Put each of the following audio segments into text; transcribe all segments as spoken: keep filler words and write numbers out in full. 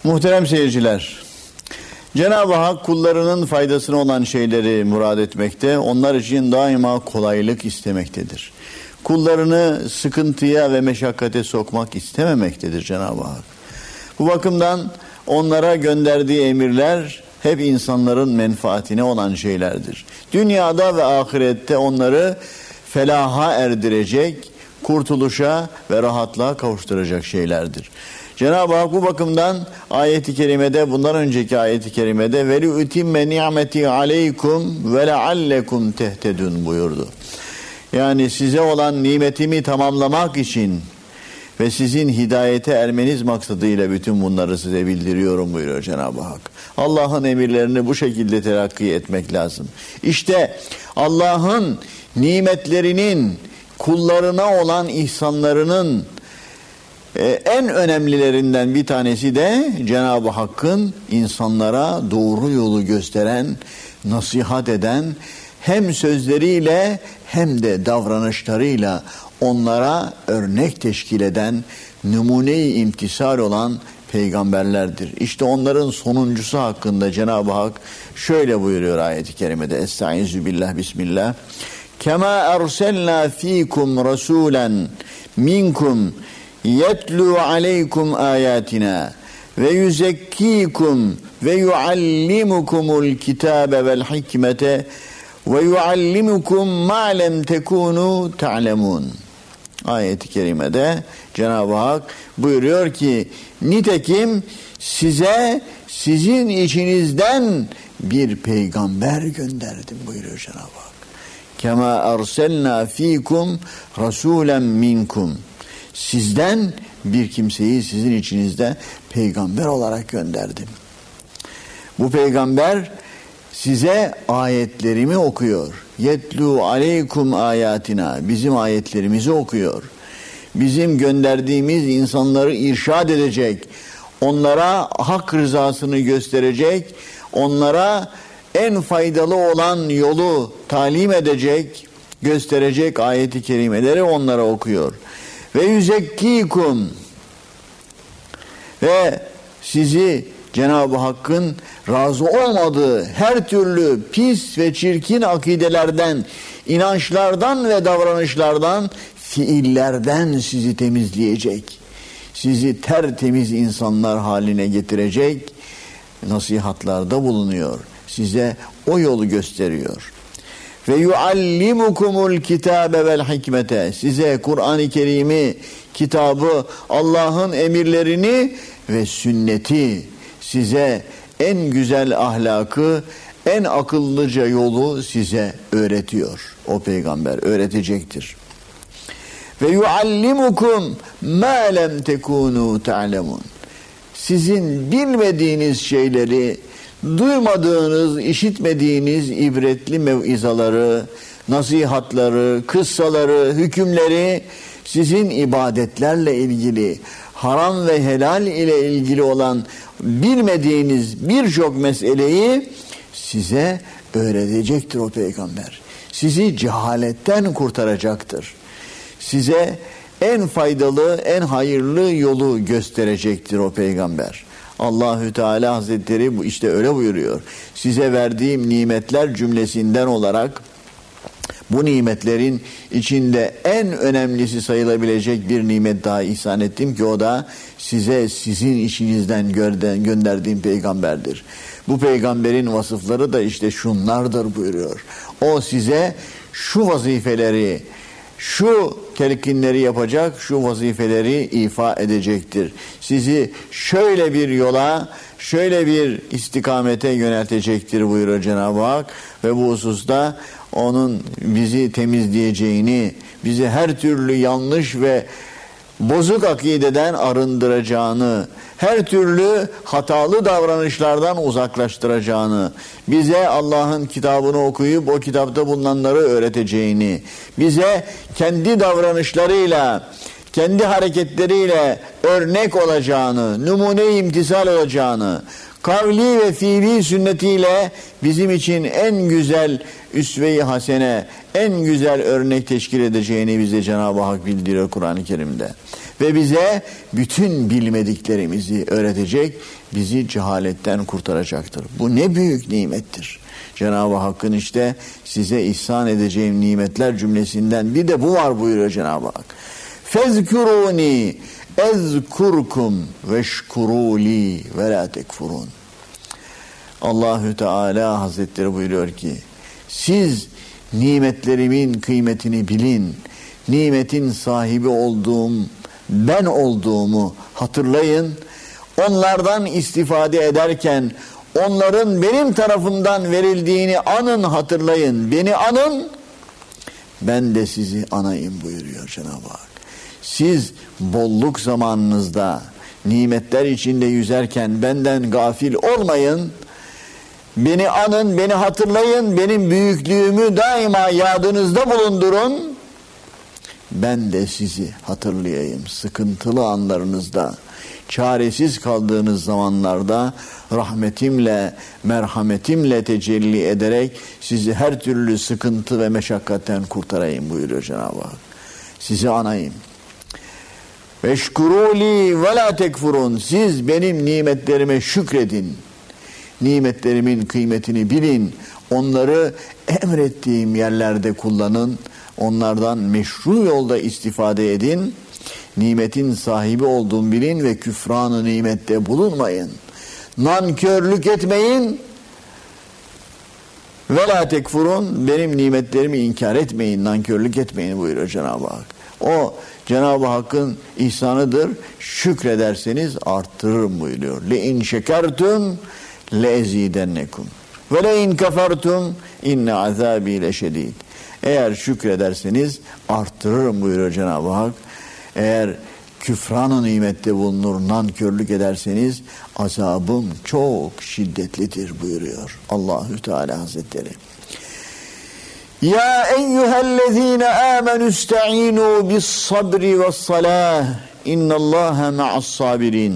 Muhterem seyirciler, Cenab-ı Hak kullarının faydasına olan şeyleri murad etmekte, onlar için daima kolaylık istemektedir. Kullarını sıkıntıya ve meşakkate sokmak istememektedir Cenab-ı Hak. Bu bakımdan onlara gönderdiği emirler hep insanların menfaatine olan şeylerdir. Dünyada ve ahirette onları felaha erdirecek, kurtuluşa ve rahatlığa kavuşturacak şeylerdir. Cenab-ı Hak bu bakımdan ayet-i kerimede, bundan önceki ayet-i kerimede veli utimme ni'meti aleykum ve leallekum tehtedun buyurdu. Yani size olan nimetimi tamamlamak için ve sizin hidayete ermeniz maksadıyla bütün bunları size bildiriyorum buyuruyor Cenab-ı Hak. Allah'ın emirlerini bu şekilde telakki etmek lazım. İşte Allah'ın nimetlerinin, kullarına olan ihsanlarının en önemlilerinden bir tanesi de Cenab-ı Hakk'ın insanlara doğru yolu gösteren, nasihat eden, hem sözleriyle hem de davranışlarıyla onlara örnek teşkil eden, numune-i imtisal olan peygamberlerdir. İşte onların sonuncusu hakkında Cenab-ı Hak şöyle buyuruyor ayet-i kerimede. Estaizu billah, bismillah. Kema erselna fikum rasulen minkum yetlu aleykum ayatina ve yuzekkikum ve yuallimukumul kitabe vel hikmete ve yuallimukum ma lem tekunu ta'lemun. Ayet-i kerimede Cenab-ı Hak buyuruyor ki nitekim size sizin içinizden bir peygamber gönderdim buyuruyor Cenab-ı Hak. Kema erselna fikum rasulen minkum. Sizden bir kimseyi sizin içinizde peygamber olarak gönderdim. Bu peygamber size ayetlerimi okuyor. Yetlu aleykum ayatina. Bizim ayetlerimizi okuyor. Bizim gönderdiğimiz insanları irşad edecek. Onlara hak rızasını gösterecek. Onlara en faydalı olan yolu talim edecek, gösterecek ayet-i kerimeleri onlara okuyor. Ve yüzekkikum, ve sizi Cenab-ı Hakk'ın razı olmadığı her türlü pis ve çirkin akidelerden, inançlardan ve davranışlardan, fiillerden sizi temizleyecek. Sizi tertemiz insanlar haline getirecek nasihatlarda bulunuyor. Size o yolu gösteriyor. Ve yuallimukumul kitabe vel hikmete. Size Kur'an-ı Kerim'i, kitabı, Allah'ın emirlerini ve sünneti, size en güzel ahlakı, en akıllıca yolu size öğretiyor. O peygamber öğretecektir. Ve yuallimukum ma lem tekunu ta'lemun. Sizin bilmediğiniz şeyleri, duymadığınız, işitmediğiniz ibretli mev'izaları, nasihatları, kıssaları, hükümleri, sizin ibadetlerle ilgili, haram ve helal ile ilgili olan bilmediğiniz birçok meseleyi size öğretecektir o peygamber. Sizi cehaletten kurtaracaktır. Size en faydalı, en hayırlı yolu gösterecektir o peygamber. Allahü Teala Hazretleri bu işte öyle buyuruyor. Size verdiğim nimetler cümlesinden olarak bu nimetlerin içinde en önemlisi sayılabilecek bir nimet daha ihsan ettim ki o da size sizin işinizden gönderdiğim peygamberdir. Bu peygamberin vasıfları da işte şunlardır buyuruyor. O size şu vazifeleri, şu telkinleri yapacak, şu vazifeleri ifa edecektir. Sizi şöyle bir yola, şöyle bir istikamete yöneltecektir buyuruyor Cenab-ı Hak. Ve bu hususta onun bizi temizleyeceğini, bizi her türlü yanlış ve bozuk akideden arındıracağını, her türlü hatalı davranışlardan uzaklaştıracağını, bize Allah'ın kitabını okuyup o kitapta bulunanları öğreteceğini, bize kendi davranışlarıyla, kendi hareketleriyle örnek olacağını, numune-i imtisal olacağını, kavli ve fiili sünnetiyle bizim için en güzel üsve-i hasene, en güzel örnek teşkil edeceğini bize Cenab-ı Hak bildiriyor Kur'an-ı Kerim'de. ve bize bütün bilmediklerimizi öğretecek, bizi cehaletten kurtaracaktır. Bu ne büyük nimettir. Cenab-ı Hakk'ın işte size ihsan edeceğim nimetler cümlesinden bir de bu var buyuruyor Cenab-ı Hak. Fezkuruni ezkurkum veşkuruli ve la tekfurun. Allahü Teala Hazretleri buyuruyor ki siz nimetlerimin kıymetini bilin. Nimetin sahibi olduğum ben olduğumu hatırlayın. Onlardan istifade ederken onların benim tarafımdan verildiğini anın, hatırlayın. Beni anın, ben de sizi anayım buyuruyor Cenab-ı Hak. Siz bolluk zamanınızda nimetler içinde yüzerken benden gafil olmayın. Beni anın, beni hatırlayın, benim büyüklüğümü daima yadınızda bulundurun. Ben de sizi hatırlayayım sıkıntılı anlarınızda, çaresiz kaldığınız zamanlarda rahmetimle, merhametimle tecelli ederek sizi her türlü sıkıntı ve meşakkatten kurtarayım buyuruyor Cenab-ı Hak. Sizi anayım. Veşkuruli ve la tekfurun. Siz benim nimetlerime şükredin. Nimetlerimin kıymetini bilin. Onları emrettiğim yerlerde kullanın. Onlardan meşru yolda istifade edin. Nimetin sahibi olduğumu bilin ve küfran-ı nimette bulunmayın. Nankörlük etmeyin. Ve la tekfurun. Benim nimetlerimi inkar etmeyin, nankörlük etmeyin buyuruyor Cenab-ı Hak. O Cenab-ı Hakk'ın ihsanıdır. Şükrederseniz arttırırım buyuruyor. Le in şekertum le ezidennekum ve le in kafertum inne azabi leşedid. Eğer şükrederseniz arttırırım buyuruyor Cenab-ı Hak. Eğer küfran-ı nimette bulunur, nankörlük ederseniz azabım çok şiddetlidir buyuruyor Allahü Teala Hazretleri. Ya eyyühellezine amenü ista'inu bis sabri ve salah innallâhe ma'as sabirin.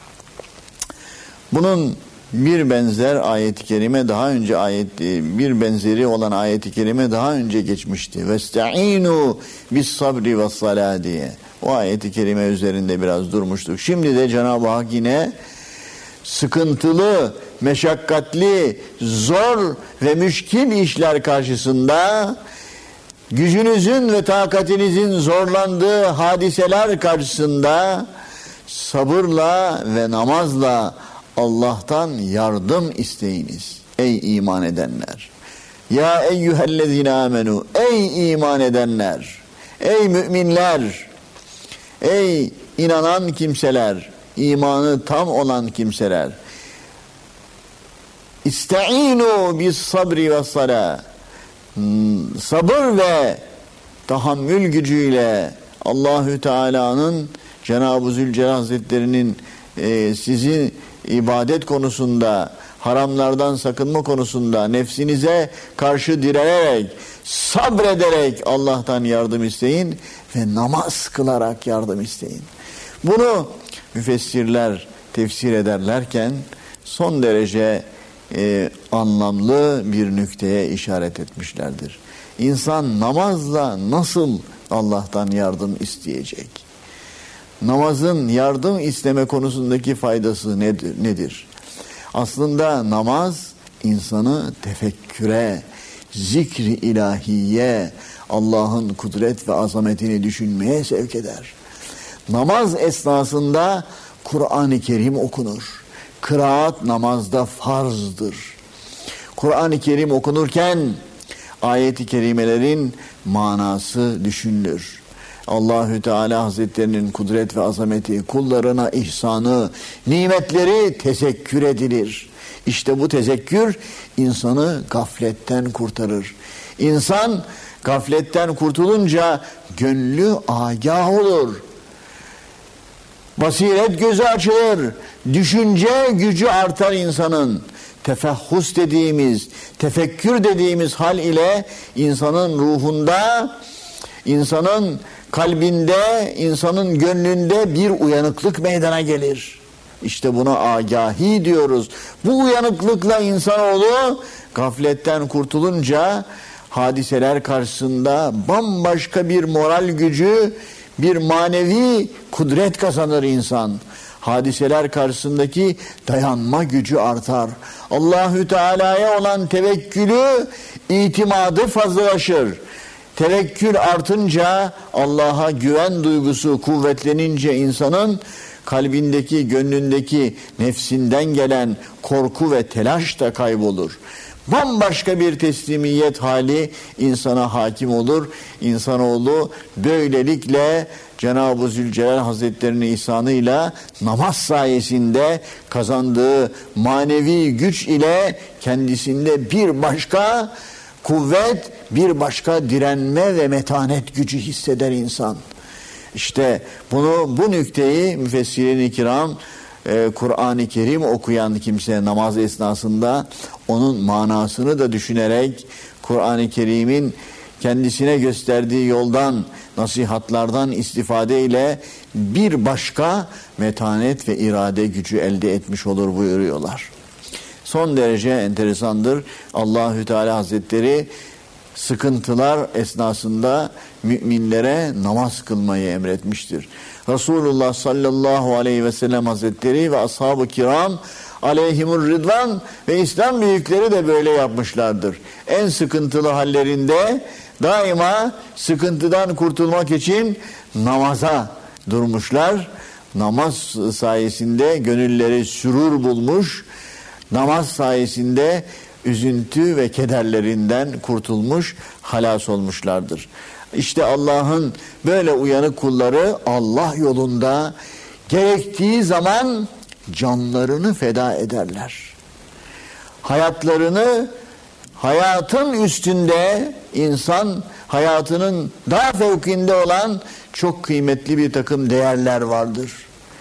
Bunun bir benzer ayet-i kerime daha önce ayet bir benzeri olan ayet-i kerime daha önce geçmişti. Vesta'inu bis sabri ve salah diye. O ayet-i kerime üzerinde biraz durmuştuk. Şimdi de Cenab-ı Hak yine sıkıntılı, meşakkatli, zor ve müşkil işler karşısında, gücünüzün ve takatinizin zorlandığı hadiseler karşısında sabırla ve namazla Allah'tan yardım isteyiniz. Ey iman edenler! Ya eyyühellezine amenu! Ey iman edenler! Ey müminler! Ey inanan kimseler! İmanı tam olan kimseler! İsta'inu bis sabri ve salah. Sabır ve tahammül gücüyle Allahü Teala'nın, Cenab-ı Zülcelal Hazretleri'nin e, sizi ibadet konusunda, haramlardan sakınma konusunda nefsinize karşı direnerek, sabrederek Allah'tan yardım isteyin ve namaz kılarak yardım isteyin. Bunu müfessirler tefsir ederlerken son derece e, anlamlı bir nükteye işaret etmişlerdir. İnsan namazla nasıl Allah'tan yardım isteyecek? Namazın yardım isteme konusundaki faydası nedir? nedir? Aslında namaz insanı tefekküre, zikri ilahiye, Allah'ın kudret ve azametini düşünmeye sevk eder. Namaz esnasında Kur'an-ı Kerim okunur. Kıraat namazda farzdır. Kur'an-ı Kerim okunurken ayet-i kerimelerin manası düşünülür. Allahü Teala Hazretlerinin kudret ve azameti, kullarına ihsanı, nimetleri tezekkür edilir. İşte bu tezekkür insanı gafletten kurtarır. İnsan gafletten kurtulunca gönlü agah olur. Basiret gözü açılır. Düşünce gücü artar insanın. Tefehhus dediğimiz, tefekkür dediğimiz hal ile insanın ruhunda, insanın kalbinde, insanın gönlünde bir uyanıklık meydana gelir. İşte buna agahi diyoruz. Bu uyanıklıkla insanoğlu gafletten kurtulunca hadiseler karşısında bambaşka bir moral gücü, bir manevi kudret kazanır insan. Hadiseler karşısındaki dayanma gücü artar. Allahü Teala'ya olan tevekkülü, itimadı fazlalaşır. Tevekkül artınca, Allah'a güven duygusu kuvvetlenince insanın kalbindeki, gönlündeki, nefsinden gelen korku ve telaş da kaybolur. Bambaşka bir teslimiyet hali insana hakim olur. İnsanoğlu böylelikle Cenab-ı Zülcelal Hazretleri'nin ihsanıyla namaz sayesinde kazandığı manevi güç ile kendisinde bir başka kuvvet, bir başka direnme ve metanet gücü hisseder insan. İşte bunu, bu nükteyi müfessirin-i kiram, e, Kur'an-ı Kerim okuyan kimse namaz esnasında onun manasını da düşünerek Kur'an-ı Kerim'in kendisine gösterdiği yoldan, nasihatlardan istifade ile bir başka metanet ve irade gücü elde etmiş olur buyuruyorlar. Son derece enteresandır. Allahü Teala Hazretleri sıkıntılar esnasında müminlere namaz kılmayı emretmiştir. Resulullah sallallahu aleyhi ve sellem Hazretleri ve ashab-ı kiram aleyhimur rıdvan ve İslam büyükleri de böyle yapmışlardır. En sıkıntılı hallerinde daima sıkıntıdan kurtulmak için namaza durmuşlar. Namaz sayesinde gönülleri sürur bulmuş, namaz sayesinde üzüntü ve kederlerinden kurtulmuş, halas olmuşlardır. İşte Allah'ın böyle uyanık kulları Allah yolunda gerektiği zaman canlarını feda ederler. Hayatlarını, hayatın üstünde, insan hayatının daha fevkinde olan çok kıymetli bir takım değerler vardır.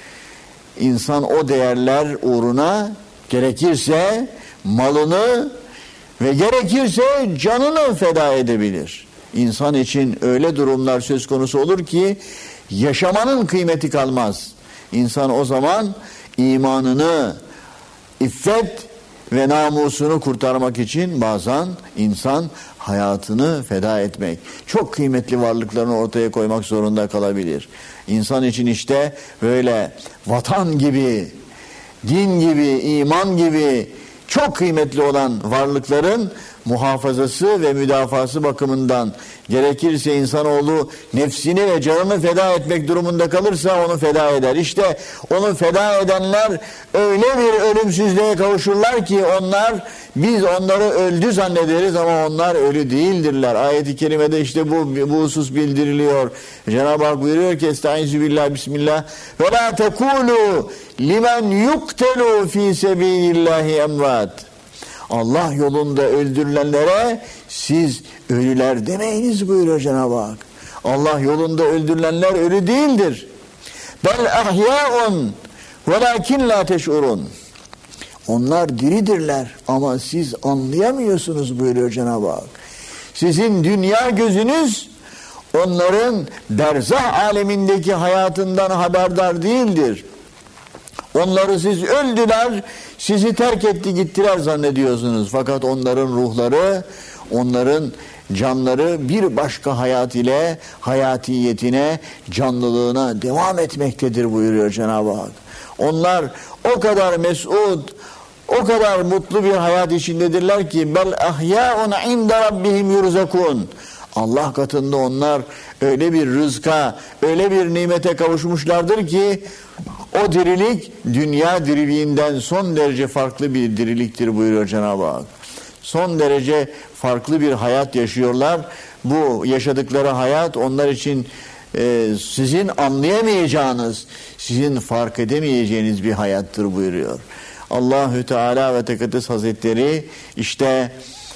İnsan o değerler uğruna gerekirse malını ve gerekirse canını feda edebilir. İnsan için öyle durumlar söz konusu olur ki yaşamanın kıymeti kalmaz. İnsan o zaman imanını, iffet ve namusunu kurtarmak için bazen insan hayatını feda etmek, çok kıymetli varlıklarını ortaya koymak zorunda kalabilir. İnsan için işte böyle vatan gibi, din gibi, iman gibi çok kıymetli olan varlıkların muhafazası ve müdafası bakımından gerekirse insanoğlu nefsini ve canını feda etmek durumunda kalırsa onu feda eder. İşte onu feda edenler öyle bir ölümsüzlüğe kavuşurlar ki onlar, biz onları öldü zannederiz ama onlar ölü değildirler. Ayet-i kerimede işte bu, bu husus bildiriliyor. Cenab-ı Hak buyuruyor ki Estaizu billah bismillah ve la tekulu limen yuktelu fi sebilillahi emvat. Allah yolunda öldürülenlere siz ölüler demeyiniz buyuruyor Cenab-ı Hak. Allah yolunda öldürülenler ölü değildir. Bel ahya'un velakin la teş'urun. Onlar diridirler ama siz anlayamıyorsunuz buyuruyor Cenab-ı Hak. Sizin dünya gözünüz onların berzah alemindeki hayatından haberdar değildir. Onları siz öldüler, sizi terk etti gittiler zannediyorsunuz. Fakat onların ruhları, onların canları bir başka hayat ile hayatiyetine, canlılığına devam etmektedir buyuruyor Cenab-ı Hak. Onlar o kadar mes'ud, o kadar mutlu bir hayat içindedirler ki bel ahya'un inde rabbihim yurzakun. Allah katında onlar öyle bir rızka, öyle bir nimete kavuşmuşlardır ki o dirilik dünya diriliğinden son derece farklı bir diriliktir buyuruyor Cenab-ı Hak. Son derece farklı bir hayat yaşıyorlar. Bu yaşadıkları hayat onlar için e, sizin anlayamayacağınız, sizin fark edemeyeceğiniz bir hayattır buyuruyor. Allahü Teala ve Tekaddes Hazretleri işte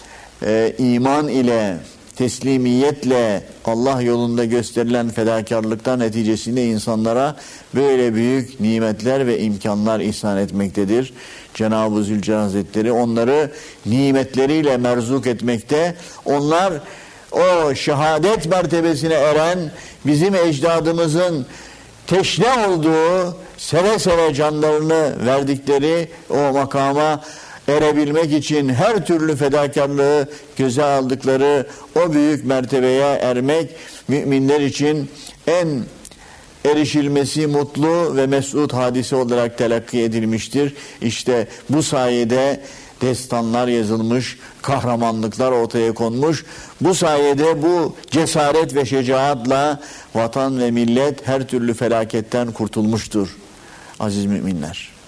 e, iman ile, teslimiyetle Allah yolunda gösterilen fedakarlıklar neticesinde insanlara böyle büyük nimetler ve imkanlar ihsan etmektedir. Cenab-ı Zülcelal Hazretleri onları nimetleriyle merzuk etmekte. Onlar o şehadet mertebesine eren bizim ecdadımızın teşne olduğu, seve seve canlarını verdikleri o makama erebilmek için her türlü fedakarlığı göze aldıkları o büyük mertebeye ermek müminler için en erişilmesi mutlu ve mesut hadise olarak telakki edilmiştir. İşte bu sayede destanlar yazılmış, kahramanlıklar ortaya konmuş. Bu sayede bu cesaret ve şecaatla vatan ve millet her türlü felaketten kurtulmuştur. Aziz müminler.